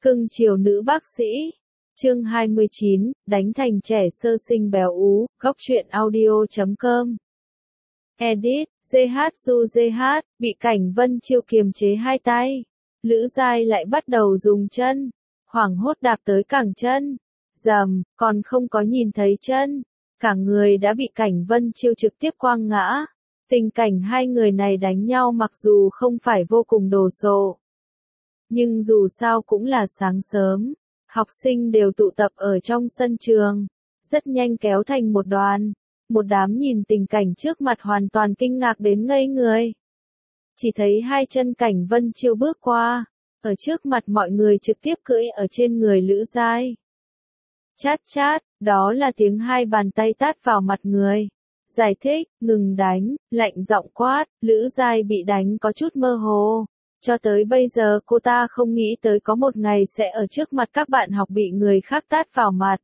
Cưng chiều nữ bác sĩ. Chương 29, đánh thành trẻ sơ sinh béo ú, góc truyện audio.com. Edit, GH, bị Cảnh Vân Chiêu kiềm chế hai tay. Lữ Giai lại bắt đầu dùng chân, hoảng hốt đạp tới cẳng chân. Dầm, còn không có nhìn thấy chân. Cả người đã bị Cảnh Vân Chiêu trực tiếp quăng ngã. Tình cảnh hai người này đánh nhau mặc dù không phải vô cùng đồ sộ, nhưng dù sao cũng là sáng sớm, học sinh đều tụ tập ở trong sân trường, rất nhanh kéo thành một đoàn. Một đám nhìn tình cảnh trước mặt hoàn toàn kinh ngạc đến ngây người. Chỉ thấy hai chân Cảnh Vân Chiêu bước qua, ở trước mặt mọi người trực tiếp cưỡi ở trên người Lữ Giai. Chát chát, đó là tiếng hai bàn tay tát vào mặt người. Giải thích, ngừng đánh, lạnh giọng quát, Lữ Giai bị đánh có chút mơ hồ. Cho tới bây giờ cô ta không nghĩ tới có một ngày sẽ ở trước mặt các bạn học bị người khác tát vào mặt.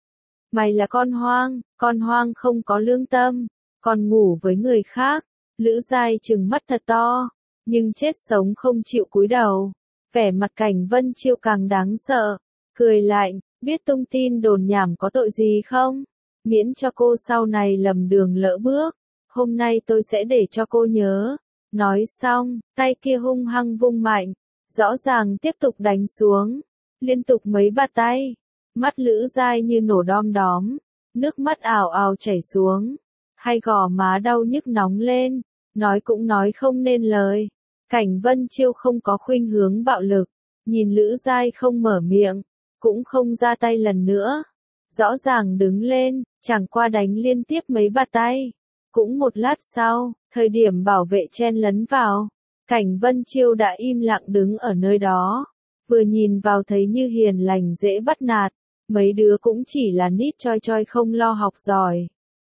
Mày là con hoang không có lương tâm, còn ngủ với người khác. Lữ Giai trừng mắt thật to, nhưng chết sống không chịu cúi đầu. Vẻ mặt Cảnh Vân Chiêu càng đáng sợ, cười lạnh, biết tung tin đồn nhảm có tội gì không? Miễn cho cô sau này lầm đường lỡ bước, hôm nay tôi sẽ để cho cô nhớ. Nói xong, tay kia hung hăng vung mạnh, rõ ràng tiếp tục đánh xuống, liên tục mấy bạt tay. Mắt Lữ Giai như nổ đom đóm, nước mắt ào ào chảy xuống, hai gò má đau nhức nóng lên, nói cũng nói không nên lời. Cảnh Vân Chiêu không có khuynh hướng bạo lực, nhìn Lữ Giai không mở miệng, cũng không ra tay lần nữa. Rõ ràng đứng lên, chẳng qua đánh liên tiếp mấy bạt tay. Cũng một lát sau, thời điểm bảo vệ chen lấn vào, Cảnh Vân Chiêu đã im lặng đứng ở nơi đó. Vừa nhìn vào thấy như hiền lành dễ bắt nạt, mấy đứa cũng chỉ là nít choi choi không lo học giỏi.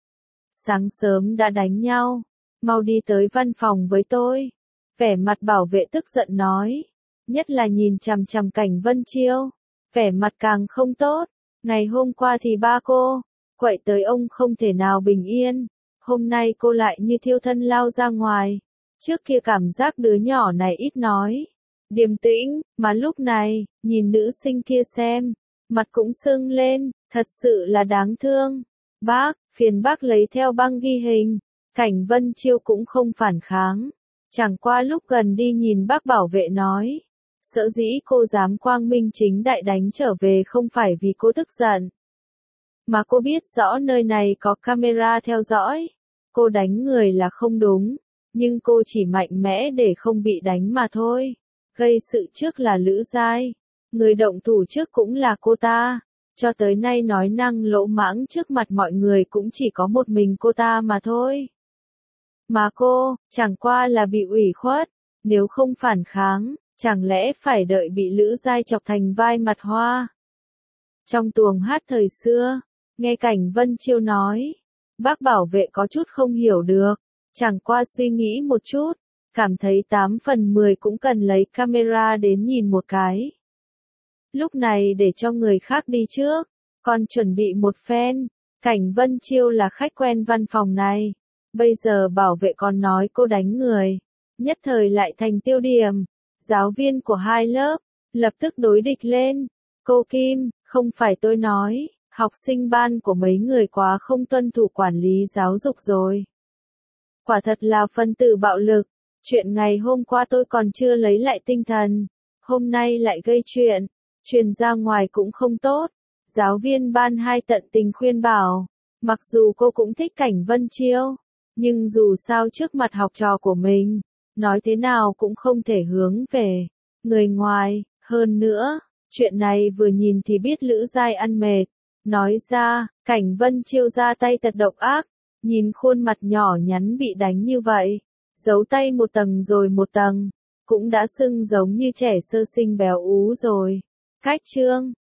Sáng sớm đã đánh nhau, mau đi tới văn phòng với tôi. Vẻ mặt bảo vệ tức giận nói, nhất là nhìn chằm chằm Cảnh Vân Chiêu, vẻ mặt càng không tốt. Ngày hôm qua thì ba cô quậy tới ông không thể nào bình yên, hôm nay cô lại như thiêu thân lao ra ngoài. Trước kia cảm giác đứa nhỏ này ít nói, điềm tĩnh, mà lúc này, nhìn nữ sinh kia xem, mặt cũng sưng lên, thật sự là đáng thương. Bác, phiền bác lấy theo băng ghi hình. Cảnh Vân Chiêu cũng không phản kháng, chẳng qua lúc gần đi nhìn bác bảo vệ nói, sở dĩ cô dám quang minh chính đại đánh trở về không phải vì cô tức giận, mà cô biết rõ nơi này có camera theo dõi. Cô đánh người là không đúng, nhưng cô chỉ mạnh mẽ để không bị đánh mà thôi. Gây sự trước là Lữ Giai, người động thủ trước cũng là cô ta. Cho tới nay nói năng lỗ mãng trước mặt mọi người cũng chỉ có một mình cô ta mà thôi. Mà cô, chẳng qua là bị ủy khuất, nếu không phản kháng, chẳng lẽ phải đợi bị Lữ Giai chọc thành vai mặt hoa. Trong tuồng hát thời xưa, nghe Cảnh Vân Chiêu nói, bác bảo vệ có chút không hiểu được, chẳng qua suy nghĩ một chút, cảm thấy 8 phần 10 cũng cần lấy camera đến nhìn một cái. Lúc này để cho người khác đi trước, còn chuẩn bị một phen. Cảnh Vân Chiêu là khách quen văn phòng này, bây giờ bảo vệ còn nói cô đánh người, nhất thời lại thành tiêu điểm. Giáo viên của hai lớp lập tức đối địch lên. Cô Kim, không phải tôi nói, học sinh ban của mấy người quá không tuân thủ quản lý giáo dục rồi. Quả thật là phân tử bạo lực, chuyện ngày hôm qua tôi còn chưa lấy lại tinh thần, hôm nay lại gây chuyện, truyền ra ngoài cũng không tốt. Giáo viên ban hai tận tình khuyên bảo, mặc dù cô cũng thích Cảnh Vân Chiêu, nhưng dù sao trước mặt học trò của mình, nói thế nào cũng không thể hướng về người ngoài. Hơn nữa, chuyện này vừa nhìn thì biết Lữ Giai ăn mệt. Nói ra, Cảnh Vân Chiêu ra tay thật độc ác, nhìn khuôn mặt nhỏ nhắn bị đánh như vậy, giấu tay một tầng rồi một tầng, cũng đã sưng giống như trẻ sơ sinh béo ú rồi. Cách chương